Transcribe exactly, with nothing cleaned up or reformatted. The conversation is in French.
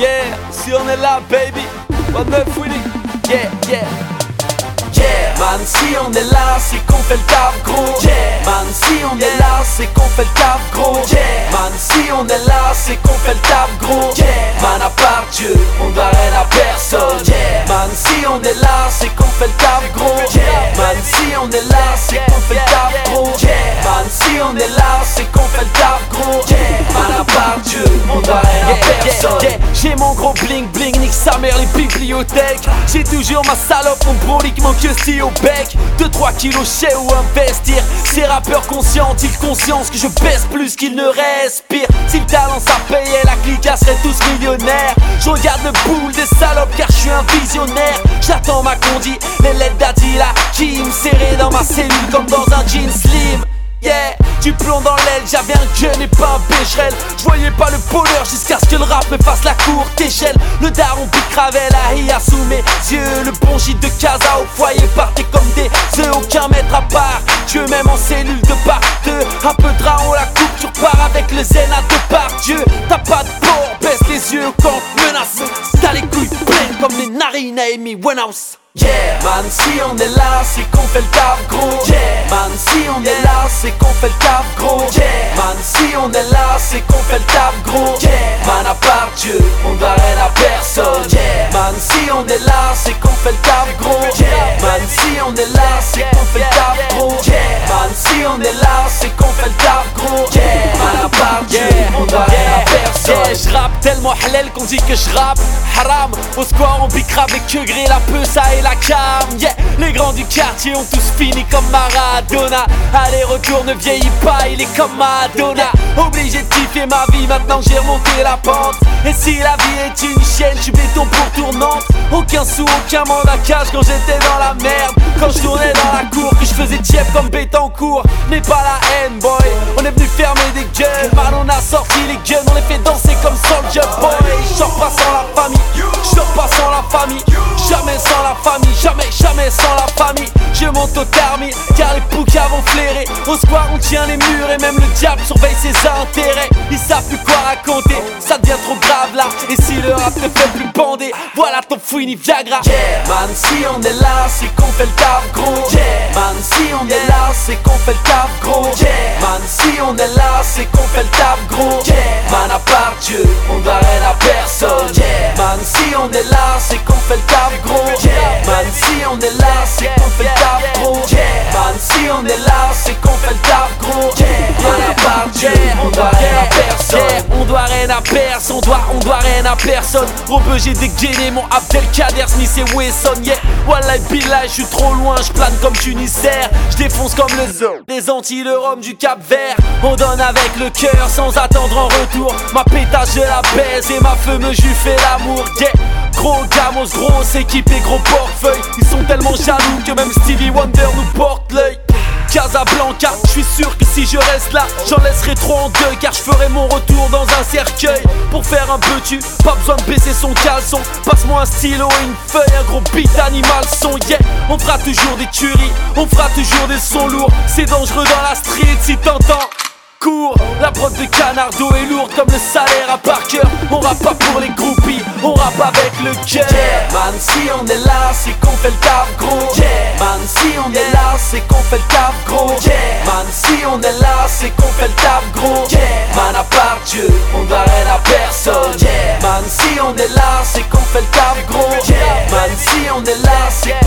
Yeah, si on est là, baby. What the Willy? Yeah, yeah. Yeah, man, si on est là, c'est qu'on fait le taf, gros. Yeah, man, si on est là, c'est qu'on fait le taf, gros. Yeah, man, si on est là, c'est qu'on fait le taf, gros. Yeah, man, à part Dieu, on doit rien à personne. Yeah, man, si on est là, c'est qu'on fait le taf, gros. Yeah, man, si on est là, c'est qu'on fait le taf, gros. Yeah, man, si on est là, c'est qu'on fait le taf, gros. Yeah, man, à part Dieu, on doit rien à personne. Yeah, yeah. J'ai mon gros bling bling, nique sa mère les bibliothèques. J'ai toujours ma salope, mon brolique, mon si au bec. deux trois kilos chez ou investir. Ces rappeurs conscients ont-ils conscience que je baisse plus qu'ils ne respirent? Si le talent ça payait, la clique serait tous millionnaires. Je regarde le boule des salopes car je suis un visionnaire. J'attends ma condi, les lettres d'Adila qui me serraient dans ma cellule comme dans un jean slim. Yeah, du plomb dans l'aile, j'avais un gun et pas un pécherel. Je voyais pas le bonheur jusqu'à ce que le rap me fasse la courte échelle. Le daron pique Ravel à Ria sous mes yeux. Le bon gîte de casa au foyer partait comme des œufs. Aucun maître à part, Dieu même en cellule de part deux. Un peu de on la coupe, tu repars avec le zen à deux par Dieu. T'as pas de port, baisse les yeux quand menace. T'as les couilles pleines comme les narines à Amy Winehouse. Yeah, man, si on est là, c'est qu'on fait le taf, gros. Yeah, man, si on est là, c'est qu'on fait le taf, gros. Yeah, man, si on est là, c'est qu'on fait le taf, gros. Yeah, man, à part Dieu, on doit rien à personne. Yeah, man, si on est là, c'est qu'on fait le taf, gros. Yeah, man, si on est là, c'est qu'on fait le taf, gros. Yeah, man, si on est là, c'est qu'on fait le taf, gros. Yeah, man, à part Dieu, on doit rien à personne. Yeah, j'rappe tellement halal qu'on dit que j'rappe haram. Au square on pique avec que gré la peu ça et la cam. Yeah, les grands du quartier ont tous fini comme Maradona. Allez retour ne vieillit pas, il est comme Madonna. Obligé de kiffer ma vie, maintenant j'ai remonté la pente. Et si la vie est une chienne, je suis béton pour tournante. Aucun sou, aucun mandat cash quand j'étais dans la merde. Quand je tournais dans la cour, que je faisais tiep comme Bétancourt. Mais pas la haine boy, on est venu fermer des gueules. Mal on a sorti les guns, on les fait danser comme Soulja Boy. Je sors pas sans la famille, je sors pas sans la famille. Jamais sans la famille, jamais, jamais sans la famille. Je monte au thermi, car les poucas vont flairer. Au square on tient les murs et même le diable surveille ses intérêts. Ils savent plus quoi raconter, ça devient trop grave là. Et si le rap te fait plus bander, voilà ton fouini Viagra. Yeah, man, si on est là, c'est qu'on fait le taf, gros. Yeah, man, si on est là, c'est qu'on fait le taf, gros. Yeah, man, si on est là, c'est qu'on fait le taf, gros. Yeah, man, à part Dieu, on doit rien à personne. Yeah, man, si on est là, c'est qu'on fait le taf, gros. Yeah, man, si on est là, c'est qu'on fait le taf, gros. Yeah, man, si on est là, c'est qu'on fait le taf, gros. Yeah, man, à part Dieu, on doit rien à personne. Yeah, on doit rien à personne, on doit, on doit rien à personne. Robeux j'ai dégainé mon Abdelkader Smith et Wesson. Yeah, Wallah Billah, je suis trop loin, je plane comme Tunisaire. Je défonce comme le zoo des Antilles, le rhum du Cap Vert. On donne avec le cœur sans attendre en retour. Ma pétage je la baise et ma feu me jus fait l'amour. Yeah, gros gamos, grosse équipe et gros portefeuille. Ils sont tellement jaloux que même Stevie Wonder nous porte l'œil. Casablanca, je suis sûr que si je reste là, j'en laisserai trop en deux, car je ferai mon retour dans un cercueil. Pour faire un peu tu, pas besoin de baisser son caleçon. Passe-moi un stylo et une feuille, un gros beat animal son. Yeah, on fera toujours des tueries, on fera toujours des sons lourds. C'est dangereux dans la street si t'entends. Cours. La prod de Canardo est lourde comme le salaire à Parker. On rappe pas pour les groupies, on rappe avec le cœur. Yeah, man, si on est là, c'est qu'on fait le taf, gros. Yeah, man, si on est là, c'est qu'on fait le taf, gros. Yeah, man, si on est là, c'est qu'on fait le taf, gros. Yeah, man, à part Dieu, on doit rien à personne. Yeah, man, si on est là, c'est qu'on fait le taf, gros. Yeah, man, si on est là, c'est